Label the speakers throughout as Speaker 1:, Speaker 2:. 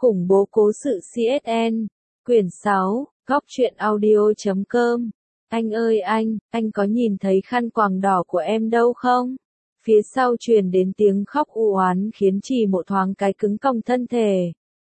Speaker 1: Khủng bố cố sự CSN, quyển 6, góc truyện audio.com. Anh ơi anh có nhìn thấy khăn quàng đỏ của em đâu không? Phía sau truyền đến tiếng khóc u oán khiến Trì Mộ thoáng cái cứng cong thân thể.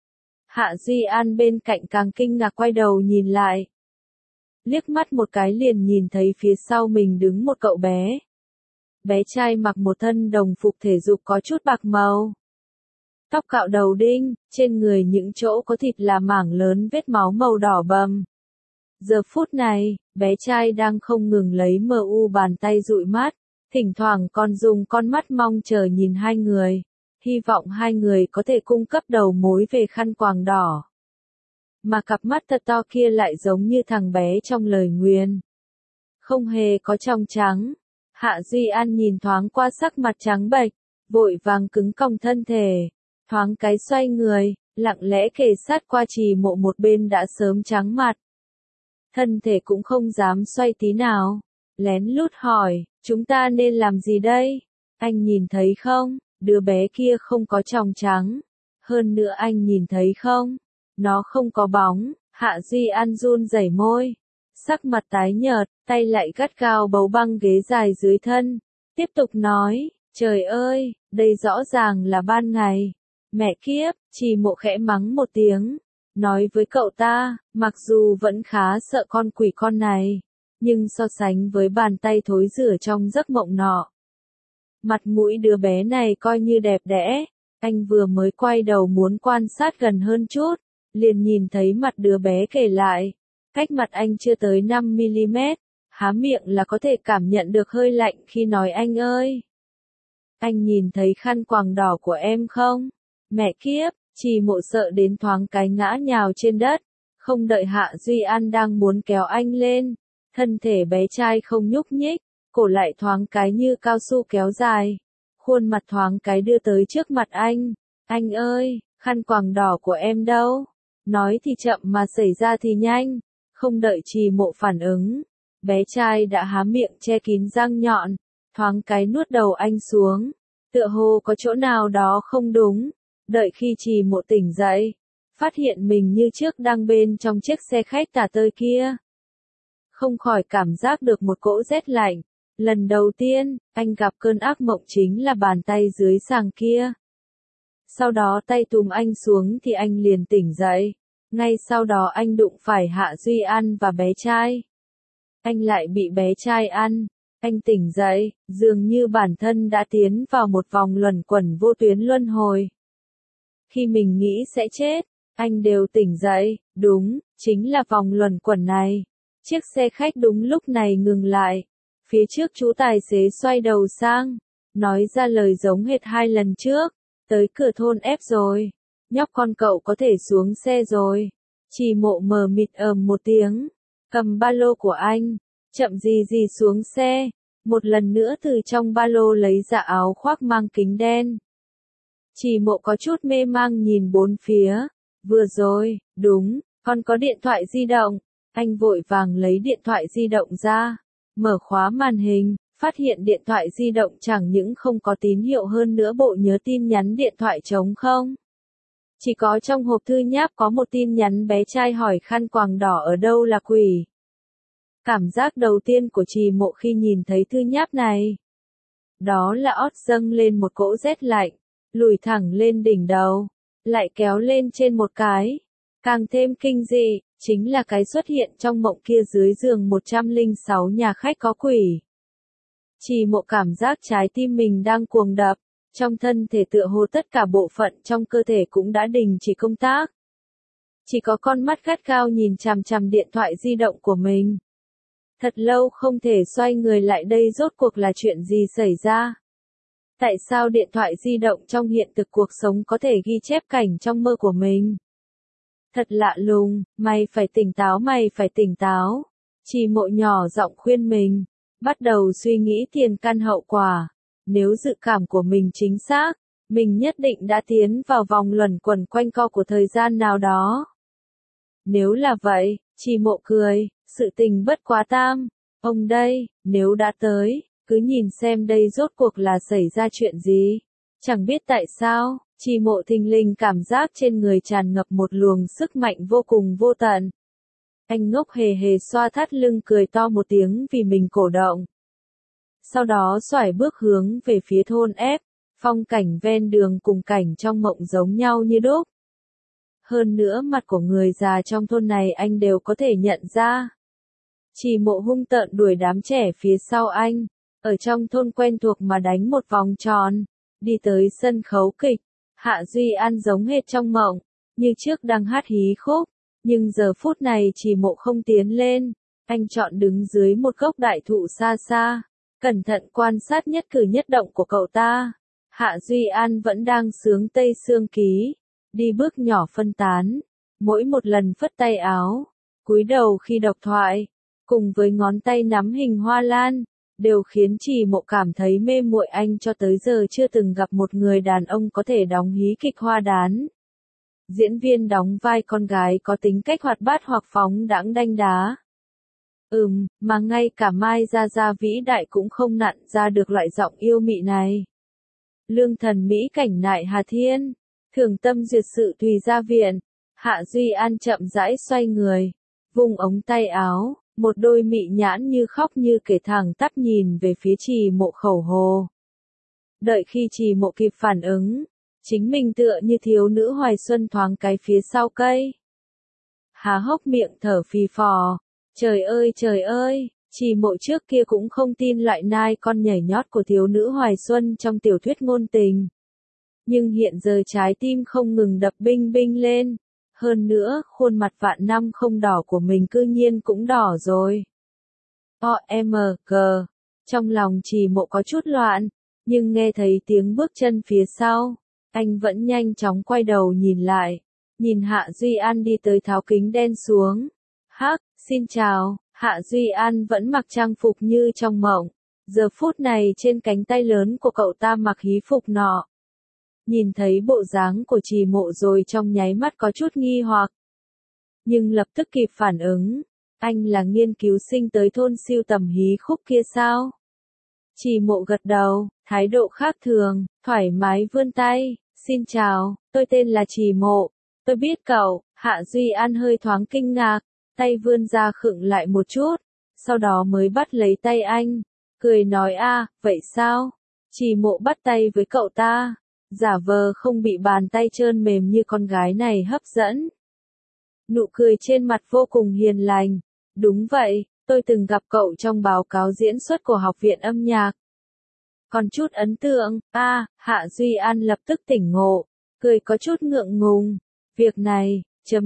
Speaker 1: Hạ Duy An bên cạnh càng kinh ngạc quay đầu nhìn lại. Liếc mắt một cái liền nhìn thấy phía sau mình đứng một cậu bé. Bé trai mặc một thân đồng phục thể dục có chút bạc màu. Tóc cạo đầu đinh, trên người những chỗ có thịt là mảng lớn vết máu màu đỏ bầm. Giờ phút này, bé trai đang không ngừng lấy bàn tay dụi mắt, thỉnh thoảng còn dùng con mắt mong chờ nhìn hai người, hy vọng hai người có thể cung cấp đầu mối về khăn quàng đỏ. Mà cặp mắt thật to kia lại giống như thằng bé trong lời nguyền. Không hề có trong trắng. Hạ Duy An nhìn thoáng qua sắc mặt trắng bệch, vội vàng cứng cong thân thể, thoáng cái xoay người, lặng lẽ kề sát qua Trì Mộ một bên đã sớm trắng mặt. Thân thể cũng không dám xoay tí nào, lén lút hỏi, chúng ta nên làm gì đây? Anh nhìn thấy không, đứa bé kia không có tròng trắng. Hơn nữa anh nhìn thấy không, nó không có bóng. Hạ Duy An run rẩy môi, sắc mặt tái nhợt, tay lại gắt gao bấu băng ghế dài dưới thân. Tiếp tục nói, trời ơi, đây rõ ràng là ban ngày. Mẹ kiếp, Trì Mộ khẽ mắng một tiếng, nói với cậu ta, mặc dù vẫn khá sợ con quỷ con này, nhưng so sánh với bàn tay thối rữa trong giấc mộng nọ, mặt mũi đứa bé này coi như đẹp đẽ. Anh vừa mới quay đầu muốn quan sát gần hơn chút, liền nhìn thấy mặt đứa bé kề lại, cách mặt anh chưa tới 5mm, há miệng là có thể cảm nhận được hơi lạnh khi nói anh ơi. Anh nhìn thấy khăn quàng đỏ của em không? Mẹ kiếp, Trì Mộ sợ đến thoáng cái ngã nhào trên đất, không đợi Hạ Duy An đang muốn kéo anh lên, thân thể bé trai không nhúc nhích, cổ lại thoáng cái như cao su kéo dài, khuôn mặt thoáng cái đưa tới trước mặt anh ơi, khăn quàng đỏ của em đâu? Nói thì chậm mà xảy ra thì nhanh, không đợi Trì Mộ phản ứng, bé trai đã há miệng che kín răng nhọn, thoáng cái nuốt đầu anh xuống, tựa hồ có chỗ nào đó không đúng. Đợi khi Trì Mộ tỉnh dậy, phát hiện mình như trước đang bên trong chiếc xe khách tả tơi kia. Không khỏi cảm giác được một cỗ rét lạnh. Lần đầu tiên, anh gặp cơn ác mộng chính là bàn tay dưới sàng kia. Sau đó tay túm anh xuống thì anh liền tỉnh dậy. Ngay sau đó anh đụng phải Hạ Duy An và bé trai. Anh lại bị bé trai ăn. Anh tỉnh dậy, dường như bản thân đã tiến vào một vòng luẩn quẩn vô tuyến luân hồi. Khi mình nghĩ sẽ chết, anh đều tỉnh dậy, đúng, chính là vòng luẩn quẩn này. Chiếc xe khách đúng lúc này ngừng lại. Phía trước chú tài xế xoay đầu sang, nói ra lời giống hệt hai lần trước, tới cửa thôn ép rồi, nhóc con cậu có thể xuống xe rồi. Trì Mộ mờ mịt một tiếng, cầm ba lô của anh, chậm gì gì xuống xe, một lần nữa từ trong ba lô lấy ra áo khoác mang kính đen. Trì Mộ có chút mê mang nhìn bốn phía, vừa rồi, đúng, con có điện thoại di động, anh vội vàng lấy điện thoại di động ra, mở khóa màn hình, phát hiện điện thoại di động chẳng những không có tín hiệu hơn nữa bộ nhớ tin nhắn điện thoại trống không. Chỉ có trong hộp thư nháp có một tin nhắn bé trai hỏi khăn quàng đỏ ở đâu là quỷ. Cảm giác đầu tiên của Trì Mộ khi nhìn thấy thư nháp này, đó là ót dâng lên một cỗ rét lạnh, lùi thẳng lên đỉnh đầu, lại kéo lên trên một cái. Càng thêm kinh dị, chính là cái xuất hiện trong mộng kia dưới giường 106 nhà khách có quỷ. Trì Mộ cảm giác trái tim mình đang cuồng đập, trong thân thể tựa hồ tất cả bộ phận trong cơ thể cũng đã đình chỉ công tác. Chỉ có con mắt gắt gao nhìn chằm chằm điện thoại di động của mình. Thật lâu không thể xoay người lại, đây rốt cuộc là chuyện gì xảy ra? Tại sao điện thoại di động trong hiện thực cuộc sống có thể ghi chép cảnh trong mơ của mình? Thật lạ lùng, mày phải tỉnh táo. Trì Mộ nhỏ giọng khuyên mình, bắt đầu suy nghĩ tiền căn hậu quả. Nếu dự cảm của mình chính xác, mình nhất định đã tiến vào vòng luẩn quẩn quanh co của thời gian nào đó. Nếu là vậy, Trì Mộ cười, sự tình bất quá tam. Ông đây, nếu đã tới, cứ nhìn xem đây rốt cuộc là xảy ra chuyện gì. Chẳng biết tại sao, Trì Mộ thình lình cảm giác trên người tràn ngập một luồng sức mạnh vô cùng vô tận. Anh ngốc hề hề xoa thắt lưng cười to một tiếng vì mình cổ động. Sau đó xoải bước hướng về phía thôn ép, phong cảnh ven đường cùng cảnh trong mộng giống nhau như đúc. Hơn nữa mặt của người già trong thôn này anh đều có thể nhận ra. Trì Mộ hung tợn đuổi đám trẻ phía sau anh, ở trong thôn quen thuộc mà đánh một vòng tròn, đi tới sân khấu kịch. Hạ Duy An giống hệt trong mộng, như trước đang hát hí khúc, nhưng giờ phút này Trì Mộ không tiến lên, anh chọn đứng dưới một gốc đại thụ xa xa, cẩn thận quan sát nhất cử nhất động của cậu ta. Hạ Duy An vẫn đang sướng Tây Sương Ký, đi bước nhỏ phân tán, mỗi một lần phất tay áo, cúi đầu khi đọc thoại, cùng với ngón tay nắm hình hoa lan, đều khiến Trì Mộ cảm thấy mê muội. Anh cho tới giờ chưa từng gặp một người đàn ông có thể đóng hí kịch hoa đán. Diễn viên đóng vai con gái có tính cách hoạt bát hoặc phóng đãng đanh đá. Mà ngay cả Mai Gia Gia vĩ đại cũng không nặn ra được loại giọng yêu mị này. Lương thần Mỹ cảnh nại Hà Thiên, thường tâm duyệt sự Tùy Gia Viện. Hạ Duy An chậm rãi xoay người, vùng ống tay áo, một đôi mị nhãn như khóc như kể thẳng tắp nhìn về phía Trì Mộ khẩu hồ. Đợi khi Trì Mộ kịp phản ứng, chính mình tựa như thiếu nữ hoài xuân thoáng cái phía sau cây. Há hốc miệng thở phì phò, trời ơi, Trì Mộ trước kia cũng không tin loại nai con nhảy nhót của thiếu nữ hoài xuân trong tiểu thuyết ngôn tình. Nhưng hiện giờ trái tim không ngừng đập binh binh lên. Hơn nữa, khuôn mặt vạn năm không đỏ của mình cư nhiên cũng đỏ rồi. OMG, trong lòng Trì Mộ có chút loạn, nhưng nghe thấy tiếng bước chân phía sau, anh vẫn nhanh chóng quay đầu nhìn lại, nhìn Hạ Duy An đi tới tháo kính đen xuống. Hắc, xin chào, Hạ Duy An vẫn mặc trang phục như trong mộng, giờ phút này trên cánh tay lớn của cậu ta mặc hí phục nọ. Nhìn thấy bộ dáng của Trì Mộ rồi trong nháy mắt có chút nghi hoặc. Nhưng lập tức kịp phản ứng, anh là nghiên cứu sinh tới thôn siêu tầm hí khúc kia sao? Trì Mộ gật đầu, thái độ khác thường, thoải mái vươn tay, xin chào, tôi tên là Trì Mộ, tôi biết cậu. Hạ Duy An hơi thoáng kinh ngạc, tay vươn ra khựng lại một chút, sau đó mới bắt lấy tay anh, cười nói vậy sao? Trì Mộ bắt tay với cậu ta, giả vờ không bị bàn tay trơn mềm như con gái này hấp dẫn. Nụ cười trên mặt vô cùng hiền lành, đúng vậy, tôi từng gặp cậu trong báo cáo diễn xuất của Học viện âm nhạc. Còn chút ấn tượng, Hạ Duy An lập tức tỉnh ngộ, cười có chút ngượng ngùng, việc này,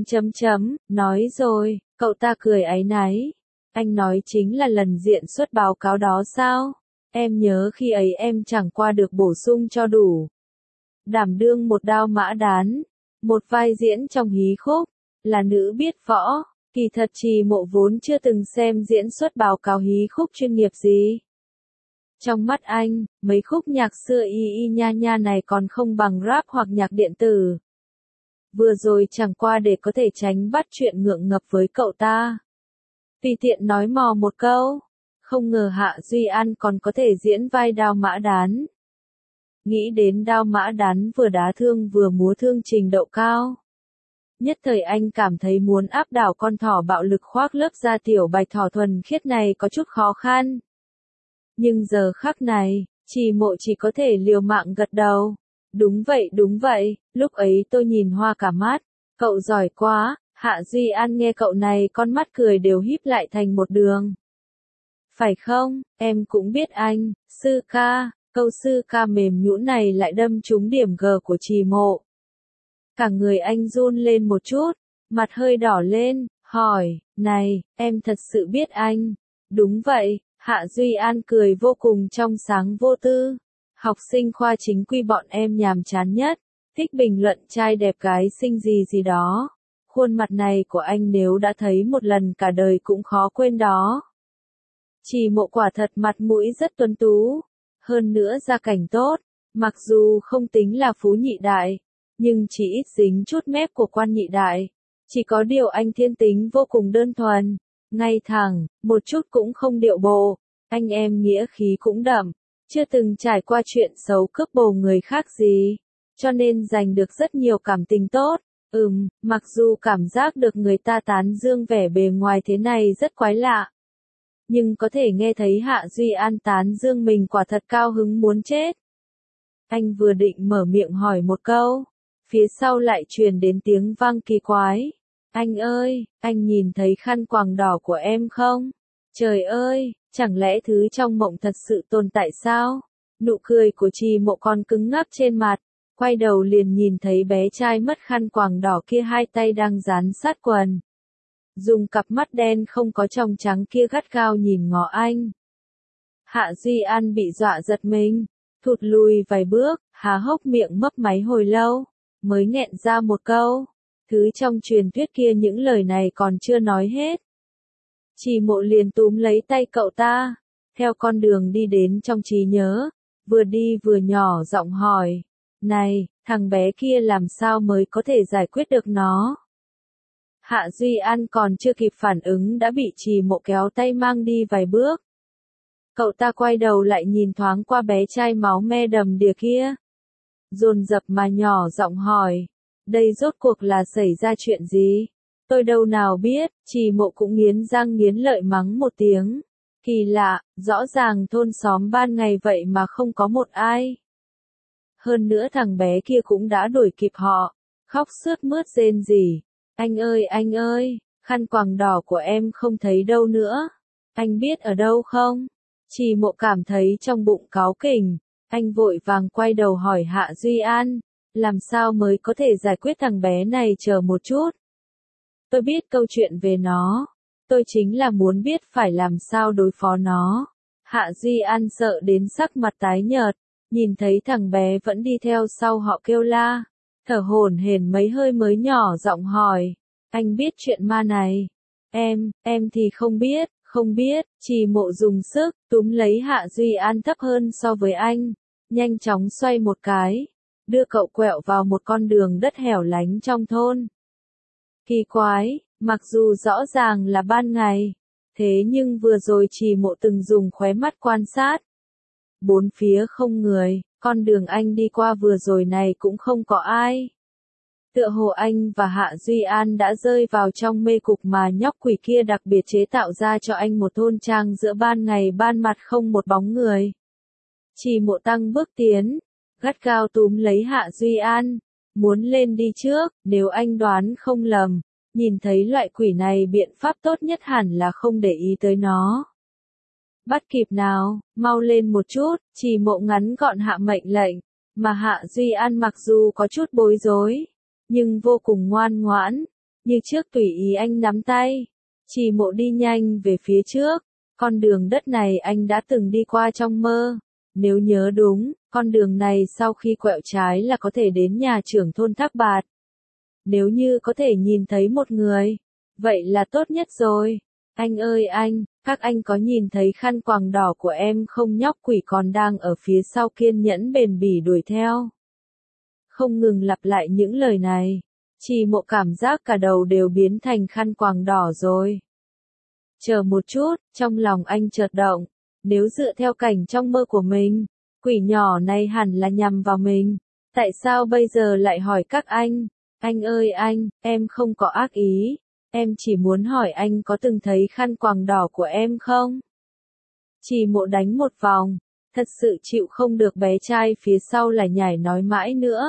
Speaker 1: nói rồi, cậu ta cười áy náy, anh nói chính là lần diễn xuất báo cáo đó sao? Em nhớ khi ấy em chẳng qua được bổ sung cho đủ. Đảm đương một đao mã đán, một vai diễn trong hí khúc, là nữ biết võ, kỳ thật Trì Mộ vốn chưa từng xem diễn xuất báo cáo hí khúc chuyên nghiệp gì. Trong mắt anh, mấy khúc nhạc xưa y nha nha này còn không bằng rap hoặc nhạc điện tử. Vừa rồi chẳng qua để có thể tránh bắt chuyện ngượng ngập với cậu ta. Tùy tiện nói mò một câu, không ngờ Hạ Duy An còn có thể diễn vai đao mã đán. Nghĩ đến đao mã đán vừa đá thương vừa múa thương trình độ cao. Nhất thời anh cảm thấy muốn áp đảo con thỏ bạo lực khoác lớp da tiểu bạch thỏ thuần khiết này có chút khó khăn. Nhưng giờ khắc này, Trì Mộ chỉ có thể liều mạng gật đầu. Đúng vậy, lúc ấy tôi nhìn hoa cả mắt, cậu giỏi quá. Hạ Duy An nghe cậu này con mắt cười đều híp lại thành một đường. Phải không, em cũng biết anh, sư ca. Câu sư ca mềm nhũn này lại đâm trúng điểm G của Trì Mộ. Cả người anh run lên một chút, mặt hơi đỏ lên, hỏi, này, em thật sự biết anh? Đúng vậy, Hạ Duy An cười vô cùng trong sáng vô tư. Học sinh khoa chính quy bọn em nhàm chán nhất, thích bình luận trai đẹp gái xinh gì đó. Khuôn mặt này của anh nếu đã thấy một lần cả đời cũng khó quên đó. Trì Mộ quả thật mặt mũi rất tuấn tú. Hơn nữa gia cảnh tốt, mặc dù không tính là phú nhị đại, nhưng chỉ ít dính chút mép của quan nhị đại. Chỉ có điều anh thiên tính vô cùng đơn thuần, ngay thẳng, một chút cũng không điệu bộ, anh em nghĩa khí cũng đậm, chưa từng trải qua chuyện xấu cướp bồ người khác gì. cho nên giành được rất nhiều cảm tình tốt. Mặc dù cảm giác được người ta tán dương vẻ bề ngoài thế này rất quái lạ. Nhưng có thể nghe thấy Hạ Duy An tán dương mình quả thật cao hứng muốn chết. Anh vừa định mở miệng hỏi một câu, phía sau lại truyền đến tiếng vang kỳ quái. Anh ơi, anh nhìn thấy khăn quàng đỏ của em không? Trời ơi, chẳng lẽ thứ trong mộng thật sự tồn tại sao? Nụ cười của Trì Mộ còn cứng ngắc trên mặt, quay đầu liền nhìn thấy bé trai mất khăn quàng đỏ kia hai tay đang dán sát quần. Dùng cặp mắt đen không có tròng trắng kia gắt gao nhìn ngó anh. Hạ Duy An bị dọa giật mình, thụt lùi vài bước, há hốc miệng mấp máy hồi lâu, mới nghẹn ra một câu. Thứ trong truyền thuyết kia những lời này còn chưa nói hết. Trì Mộ liền túm lấy tay cậu ta, theo con đường đi đến trong trí nhớ, vừa đi vừa nhỏ giọng hỏi, này, thằng bé kia làm sao mới có thể giải quyết được nó? Hạ Duy An còn chưa kịp phản ứng đã bị Trì Mộ kéo tay mang đi vài bước. Cậu ta quay đầu lại nhìn thoáng qua bé trai máu me đầm đìa kia. Dồn dập mà nhỏ giọng hỏi, đây rốt cuộc là xảy ra chuyện gì? Tôi đâu nào biết, Trì Mộ cũng nghiến răng nghiến lợi mắng một tiếng. Kỳ lạ, rõ ràng thôn xóm ban ngày vậy mà không có một ai. Hơn nữa thằng bé kia cũng đã đuổi kịp họ, khóc sướt mướt rên rỉ. Anh ơi, khăn quàng đỏ của em không thấy đâu nữa. Anh biết ở đâu không? Trì Mộ cảm thấy trong bụng cáu kỉnh, anh vội vàng quay đầu hỏi Hạ Duy An, làm sao mới có thể giải quyết thằng bé này, chờ một chút. Tôi biết câu chuyện về nó, tôi chính là muốn biết phải làm sao đối phó nó. Hạ Duy An sợ đến sắc mặt tái nhợt, nhìn thấy thằng bé vẫn đi theo sau họ kêu la, thở hổn hển mấy hơi mới nhỏ giọng hỏi, anh biết chuyện ma này? Em thì không biết. Trì Mộ dùng sức, túm lấy Hạ Duy An thấp hơn so với anh, nhanh chóng xoay một cái, đưa cậu quẹo vào một con đường đất hẻo lánh trong thôn. Kỳ quái, mặc dù rõ ràng là ban ngày, thế nhưng vừa rồi Trì Mộ từng dùng khóe mắt quan sát. Bốn phía không người, con đường anh đi qua vừa rồi này cũng không có ai. Tựa hồ anh và Hạ Duy An đã rơi vào trong mê cục mà nhóc quỷ kia đặc biệt chế tạo ra cho anh một thôn trang giữa ban ngày ban mặt không một bóng người. Trì Mộ tăng bước tiến, gắt gao túm lấy Hạ Duy An, muốn lên đi trước, nếu anh đoán không lầm, nhìn thấy loại quỷ này biện pháp tốt nhất hẳn là không để ý tới nó. Bắt kịp nào, mau lên một chút, Trì Mộ ngắn gọn hạ mệnh lệnh, mà Hạ Duy An mặc dù có chút bối rối, nhưng vô cùng ngoan ngoãn, như trước tùy ý anh nắm tay. Trì Mộ đi nhanh về phía trước, con đường đất này anh đã từng đi qua trong mơ, nếu nhớ đúng, con đường này sau khi quẹo trái là có thể đến nhà trưởng thôn Thác Bạt. Nếu như có thể nhìn thấy một người, vậy là tốt nhất rồi. Anh ơi anh, các anh có nhìn thấy khăn quàng đỏ của em không? Nhóc quỷ còn đang ở phía sau kiên nhẫn bền bỉ đuổi theo. Không ngừng lặp lại những lời này, Trì Mộ cảm giác cả đầu đều biến thành khăn quàng đỏ rồi. Chờ một chút, trong lòng anh chợt động, nếu dựa theo cảnh trong mơ của mình, quỷ nhỏ này hẳn là nhằm vào mình, tại sao bây giờ lại hỏi các anh? Anh ơi anh, em không có ác ý, em chỉ muốn hỏi anh có từng thấy khăn quàng đỏ của em không? Trì Mộ đánh một vòng, thật sự chịu không được bé trai phía sau lại nhảy nói mãi nữa.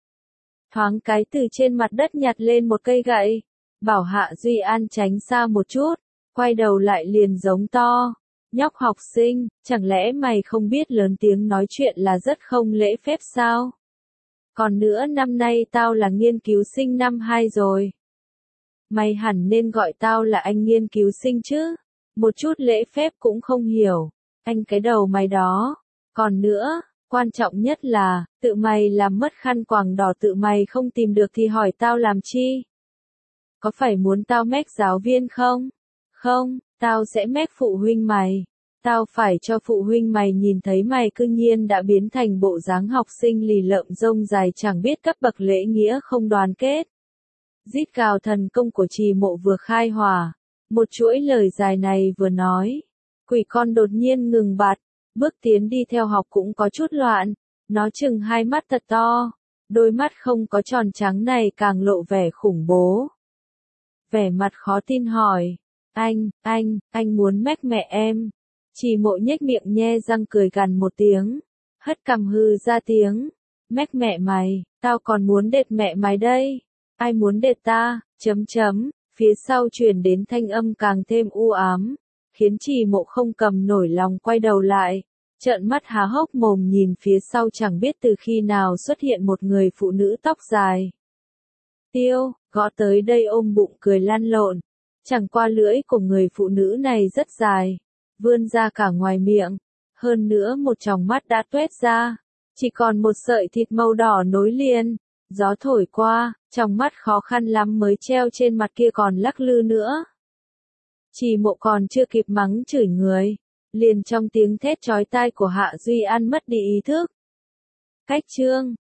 Speaker 1: Thoáng cái từ trên mặt đất nhặt lên một cây gậy, bảo Hạ Duy An tránh xa một chút, quay đầu lại liền giống to, nhóc học sinh, chẳng lẽ mày không biết lớn tiếng nói chuyện là rất không lễ phép sao? Còn nữa năm nay tao là nghiên cứu sinh năm 2 rồi. Mày hẳn nên gọi tao là anh nghiên cứu sinh chứ, một chút lễ phép cũng không hiểu, anh cái đầu mày đó. Còn nữa, quan trọng nhất là, tự mày làm mất khăn quàng đỏ tự mày không tìm được thì hỏi tao làm chi? Có phải muốn tao mách giáo viên không? Không, tao sẽ mách phụ huynh mày. Tao phải cho phụ huynh mày nhìn thấy mày cư nhiên đã biến thành bộ dáng học sinh lì lợm rông dài chẳng biết cấp bậc lễ nghĩa không đoàn kết. Rít gào thần công của Trì Mộ vừa khai hỏa, một chuỗi lời dài này vừa nói, quỷ con đột nhiên ngừng bặt, bước tiến đi theo học cũng có chút loạn, nó chừng hai mắt thật to, Đôi mắt không có tròn trắng này càng lộ vẻ khủng bố. Vẻ mặt khó tin hỏi. Anh muốn mách mẹ em. Trì Mộ nhếch miệng nhe răng cười gằn một tiếng. Hất cằm hừ ra tiếng. Mách mẹ mày, tao còn muốn đệt mẹ mày đây. Ai muốn đệt ta, phía sau truyền đến thanh âm càng thêm u ám. Khiến Trì Mộ không cầm nổi lòng quay đầu lại. Trợn mắt há hốc mồm nhìn phía sau chẳng biết từ khi nào xuất hiện một người phụ nữ tóc dài. Tiêu, gõ tới đây ôm bụng cười lăn lộn. Chẳng qua lưỡi của người phụ nữ này rất dài, vươn ra cả ngoài miệng. Hơn nữa một tròng mắt đã tuét ra, chỉ còn một sợi thịt màu đỏ nối liền. Gió thổi qua, tròng mắt khó khăn lắm mới treo trên mặt kia còn lắc lư nữa. Trì Mộ còn chưa kịp mắng chửi người, liền trong tiếng thét chói tai của Hạ Duy An mất đi ý thức. Cách chương